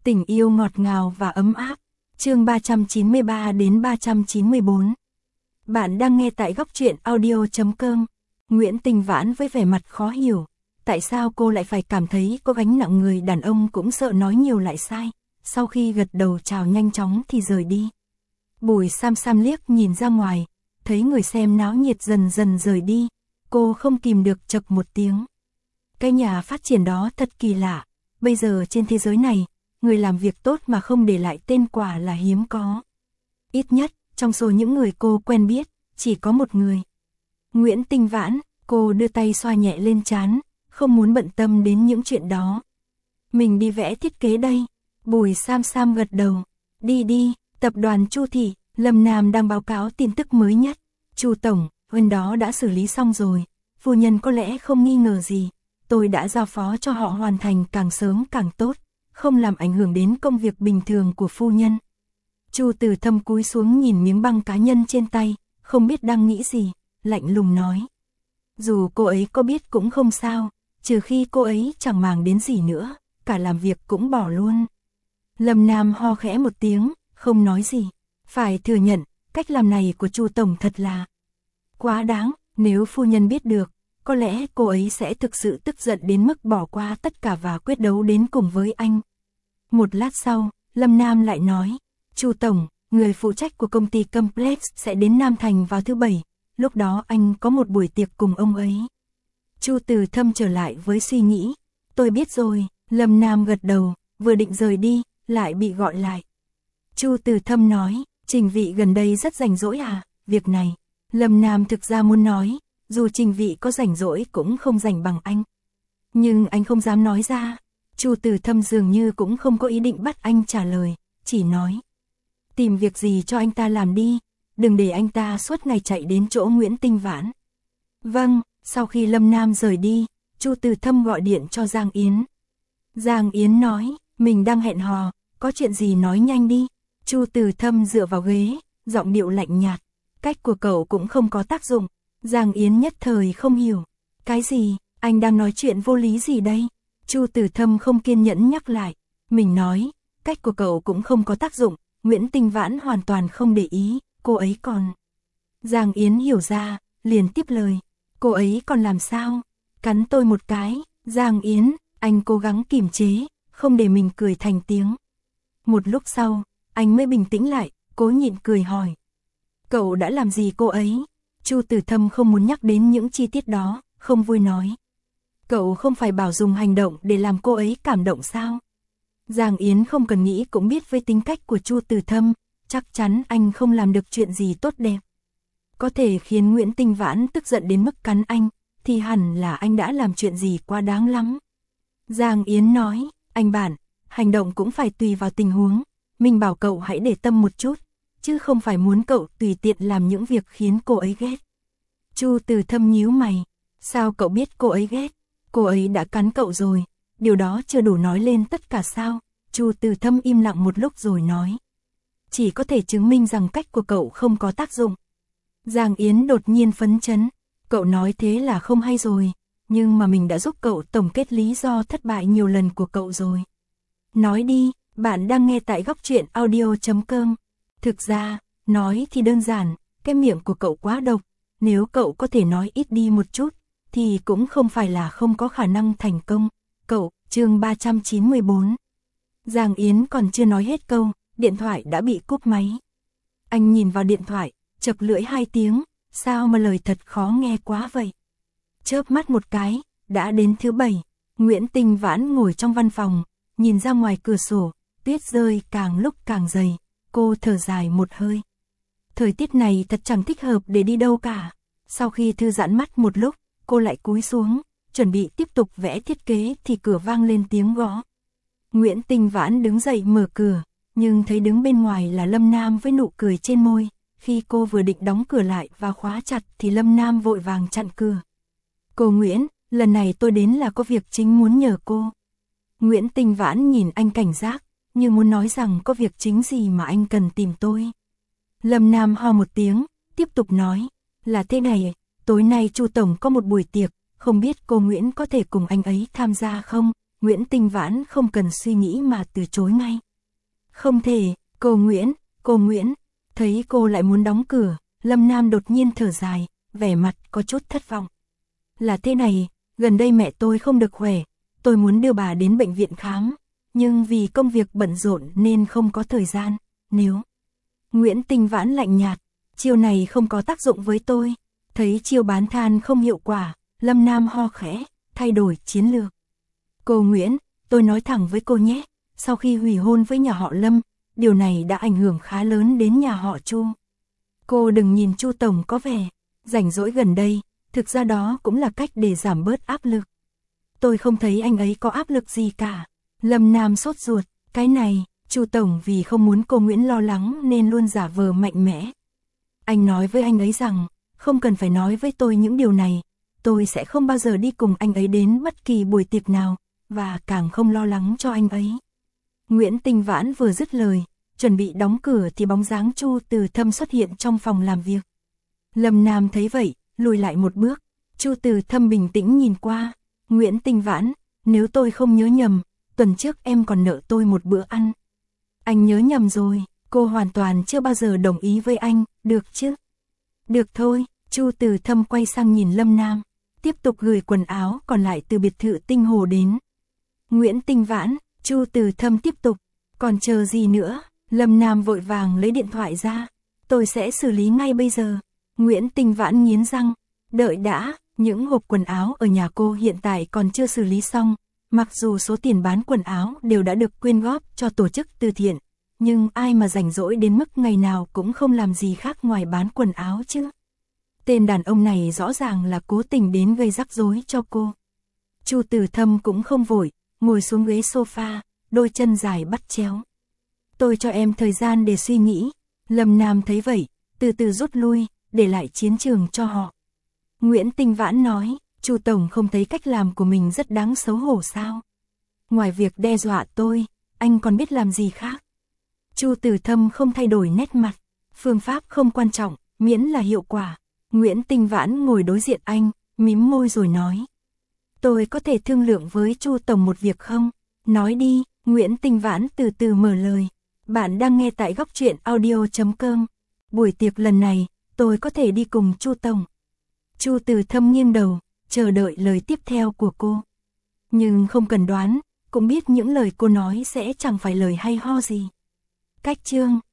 Tình yêu ngọt ngào và ấm áp. Chương 393 đến 394. Bạn đang nghe tại góc truyện audio.com. Nguyễn Tình Vãn với vẻ mặt khó hiểu. Tại sao cô lại phải cảm thấy có gánh nặng, người đàn ông cũng sợ nói nhiều lại sai. Sau khi gật đầu chào nhanh chóng thì rời đi. Bùi Sam Sam liếc nhìn ra ngoài, thấy người xem náo nhiệt dần dần rời đi. Cô không kìm được chậc một tiếng. Cái nhà phát triển đó thật kỳ lạ. Bây giờ trên thế giới này, người làm việc tốt mà không để lại tên quả là hiếm có. Ít nhất, trong số những người cô quen biết, chỉ có một người. Nguyễn Tình Vãn, cô đưa tay xoa nhẹ lên trán, không muốn bận tâm đến những chuyện đó. Mình đi vẽ thiết kế đây. Bùi Sam Sam gật đầu. Đi đi, tập đoàn Chu Thị, Lâm Nam đang báo cáo tin tức mới nhất. Chu tổng, bên đó đã xử lý xong rồi. Phu nhân có lẽ không nghi ngờ gì. Tôi đã giao phó cho họ hoàn thành càng sớm càng tốt, không làm ảnh hưởng đến công việc bình thường của phu nhân. Chu Từ Thâm cúi xuống nhìn miếng băng cá nhân trên tay, không biết đang nghĩ gì, lạnh lùng nói. Dù cô ấy có biết cũng không sao, trừ khi cô ấy chẳng màng đến gì nữa, cả làm việc cũng bỏ luôn. Lâm Nam ho khẽ một tiếng, không nói gì. Phải thừa nhận, cách làm này của Chu tổng thật là quá đáng. Nếu phu nhân biết được, có lẽ cô ấy sẽ thực sự tức giận đến mức bỏ qua tất cả và quyết đấu đến cùng với anh. Một lát sau, Lâm Nam lại nói, Chu tổng, người phụ trách của công ty Complex sẽ đến Nam Thành vào thứ Bảy, lúc đó anh có một buổi tiệc cùng ông ấy. Chu Từ Thâm trở lại với suy nghĩ, tôi biết rồi. Lâm Nam gật đầu, vừa định rời đi, lại bị gọi lại. Chu Từ Thâm nói, Trình Vị gần đây rất rảnh rỗi à, việc này. Lâm Nam thực ra muốn nói, dù Trình Vị có rảnh rỗi cũng không rảnh bằng anh. Nhưng anh không dám nói ra. Chu Từ Thâm dường như cũng không có ý định bắt anh trả lời, chỉ nói. Tìm việc gì cho anh ta làm đi, đừng để anh ta suốt ngày chạy đến chỗ Nguyễn Tình Vãn. Vâng, sau khi Lâm Nam rời đi, Chu Từ Thâm gọi điện cho Giang Yến. Giang Yến nói, mình đang hẹn hò, có chuyện gì nói nhanh đi. Chu Từ Thâm dựa vào ghế, giọng điệu lạnh nhạt. Cách của cậu cũng không có tác dụng. Giang Yến nhất thời không hiểu. Cái gì, anh đang nói chuyện vô lý gì đây? Chu Từ Thâm không kiên nhẫn nhắc lại. Mình nói, cách của cậu cũng không có tác dụng. Nguyễn Tình Vãn hoàn toàn không để ý, cô ấy còn... Giang Yến hiểu ra, liền tiếp lời. Cô ấy còn làm sao? Cắn tôi một cái. Giang Yến, anh cố gắng kiềm chế, không để mình cười thành tiếng. Một lúc sau, anh mới bình tĩnh lại, cố nhịn cười hỏi. Cậu đã làm gì cô ấy? Chu Từ Thâm không muốn nhắc đến những chi tiết đó, không vui nói. Cậu không phải bảo dùng hành động để làm cô ấy cảm động sao? Giang Yến không cần nghĩ cũng biết với tính cách của Chu Từ Thâm, chắc chắn anh không làm được chuyện gì tốt đẹp. Có thể khiến Nguyễn Tình Vãn tức giận đến mức cắn anh, thì hẳn là anh đã làm chuyện gì quá đáng lắm. Giang Yến nói, anh bạn, hành động cũng phải tùy vào tình huống, mình bảo cậu hãy để tâm một chút, chứ không phải muốn cậu tùy tiện làm những việc khiến cô ấy ghét. Chu Từ Thâm nhíu mày, sao cậu biết cô ấy ghét? Cô ấy đã cắn cậu rồi, điều đó chưa đủ nói lên tất cả sao? Chu Từ Thâm im lặng một lúc rồi nói. Chỉ có thể chứng minh rằng cách của cậu không có tác dụng. Giang Yến đột nhiên phấn chấn, cậu nói thế là không hay rồi, nhưng mà mình đã giúp cậu tổng kết lý do thất bại nhiều lần của cậu rồi. Nói đi, bạn đang nghe tại góc truyện audio.com. Thực ra, nói thì đơn giản, cái miệng của cậu quá độc, nếu cậu có thể nói ít đi một chút, thì cũng không phải là không có khả năng thành công. Cậu, chương 394. Giang Yến còn chưa nói hết câu, điện thoại đã bị cúp máy. Anh nhìn vào điện thoại, chật lưỡi 2 tiếng, sao mà lời thật khó nghe quá vậy. Chớp mắt một cái, đã đến thứ Bảy. Nguyễn Tình Vãn ngồi trong văn phòng, nhìn ra ngoài cửa sổ, tuyết rơi càng lúc càng dày, cô thở dài một hơi. Thời tiết này thật chẳng thích hợp để đi đâu cả. Sau khi thư giãn mắt một lúc, cô lại cúi xuống, chuẩn bị tiếp tục vẽ thiết kế thì cửa vang lên tiếng gõ. Nguyễn Tình Vãn đứng dậy mở cửa, nhưng thấy đứng bên ngoài là Lâm Nam với nụ cười trên môi. Khi cô vừa định đóng cửa lại và khóa chặt thì Lâm Nam vội vàng chặn cửa. Cô Nguyễn, lần này tôi đến là có việc chính muốn nhờ cô. Nguyễn Tình Vãn nhìn anh cảnh giác, như muốn nói rằng có việc chính gì mà anh cần tìm tôi. Lâm Nam ho một tiếng, tiếp tục nói, là thế này, tối nay Chu tổng có một buổi tiệc, không biết cô Nguyễn có thể cùng anh ấy tham gia không? Nguyễn Tinh Vãn không cần suy nghĩ mà từ chối ngay. Không thể, cô Nguyễn, thấy cô lại muốn đóng cửa, Lâm Nam đột nhiên thở dài, vẻ mặt có chút thất vọng. Là thế này, gần đây mẹ tôi không được khỏe, tôi muốn đưa bà đến bệnh viện khám, nhưng vì công việc bận rộn nên không có thời gian, nếu... Nguyễn Tinh Vãn lạnh nhạt, chiêu này không có tác dụng với tôi, thấy chiêu bán than không hiệu quả, Lâm Nam ho khẽ, thay đổi chiến lược. Cô Nguyễn, tôi nói thẳng với cô nhé, sau khi hủy hôn với nhà họ Lâm, điều này đã ảnh hưởng khá lớn đến nhà họ Chu. Cô đừng nhìn Chu tổng có vẻ rảnh rỗi gần đây, thực ra đó cũng là cách để giảm bớt áp lực. Tôi không thấy anh ấy có áp lực gì cả. Lâm Nam sốt ruột, cái này, Chu tổng vì không muốn cô Nguyễn lo lắng nên luôn giả vờ mạnh mẽ. Anh nói với anh ấy rằng, không cần phải nói với tôi những điều này, tôi sẽ không bao giờ đi cùng anh ấy đến bất kỳ buổi tiệc nào, và càng không lo lắng cho anh ấy. Nguyễn Tinh Vãn vừa dứt lời, chuẩn bị đóng cửa thì bóng dáng Chu Từ Thâm xuất hiện trong phòng làm việc. Lâm Nam thấy vậy, lùi lại một bước. Chu Từ Thâm bình tĩnh nhìn qua. Nguyễn Tinh Vãn, nếu tôi không nhớ nhầm, tuần trước em còn nợ tôi một bữa ăn. Anh nhớ nhầm rồi, cô hoàn toàn chưa bao giờ đồng ý với anh, được chứ? Được thôi, Chu Từ Thâm quay sang nhìn Lâm Nam, tiếp tục gửi quần áo còn lại từ biệt thự Tinh Hồ đến. Nguyễn Tinh Vãn, Chu Từ Thâm tiếp tục, còn chờ gì nữa? Lâm Nam vội vàng lấy điện thoại ra, tôi sẽ xử lý ngay bây giờ. Nguyễn Tinh Vãn nghiến răng, đợi đã, những hộp quần áo ở nhà cô hiện tại còn chưa xử lý xong, mặc dù số tiền bán quần áo đều đã được quyên góp cho tổ chức từ thiện, nhưng ai mà rảnh rỗi đến mức ngày nào cũng không làm gì khác ngoài bán quần áo chứ. Tên đàn ông này rõ ràng là cố tình đến gây rắc rối cho cô. Chu Từ Thâm cũng không vội, ngồi xuống ghế sofa, đôi chân dài bắt chéo. Tôi cho em thời gian để suy nghĩ. Lâm Nam thấy vậy, từ từ rút lui, để lại chiến trường cho họ. Nguyễn Tinh Vãn nói, Chu tổng không thấy cách làm của mình rất đáng xấu hổ sao? Ngoài việc đe dọa tôi, anh còn biết làm gì khác? Chu Từ Thâm không thay đổi nét mặt, phương pháp không quan trọng, miễn là hiệu quả. Nguyễn Tinh Vãn ngồi đối diện anh, mím môi rồi nói. Tôi có thể thương lượng với Chu tổng một việc không? Nói đi, Nguyễn Tinh Vãn từ từ mở lời. Bạn đang nghe tại góc truyện audio.com. Buổi tiệc lần này, tôi có thể đi cùng Chu tổng. Chu Từ Thâm nghiêng đầu, chờ đợi lời tiếp theo của cô. Nhưng không cần đoán, cũng biết những lời cô nói sẽ chẳng phải lời hay ho gì. Cách chương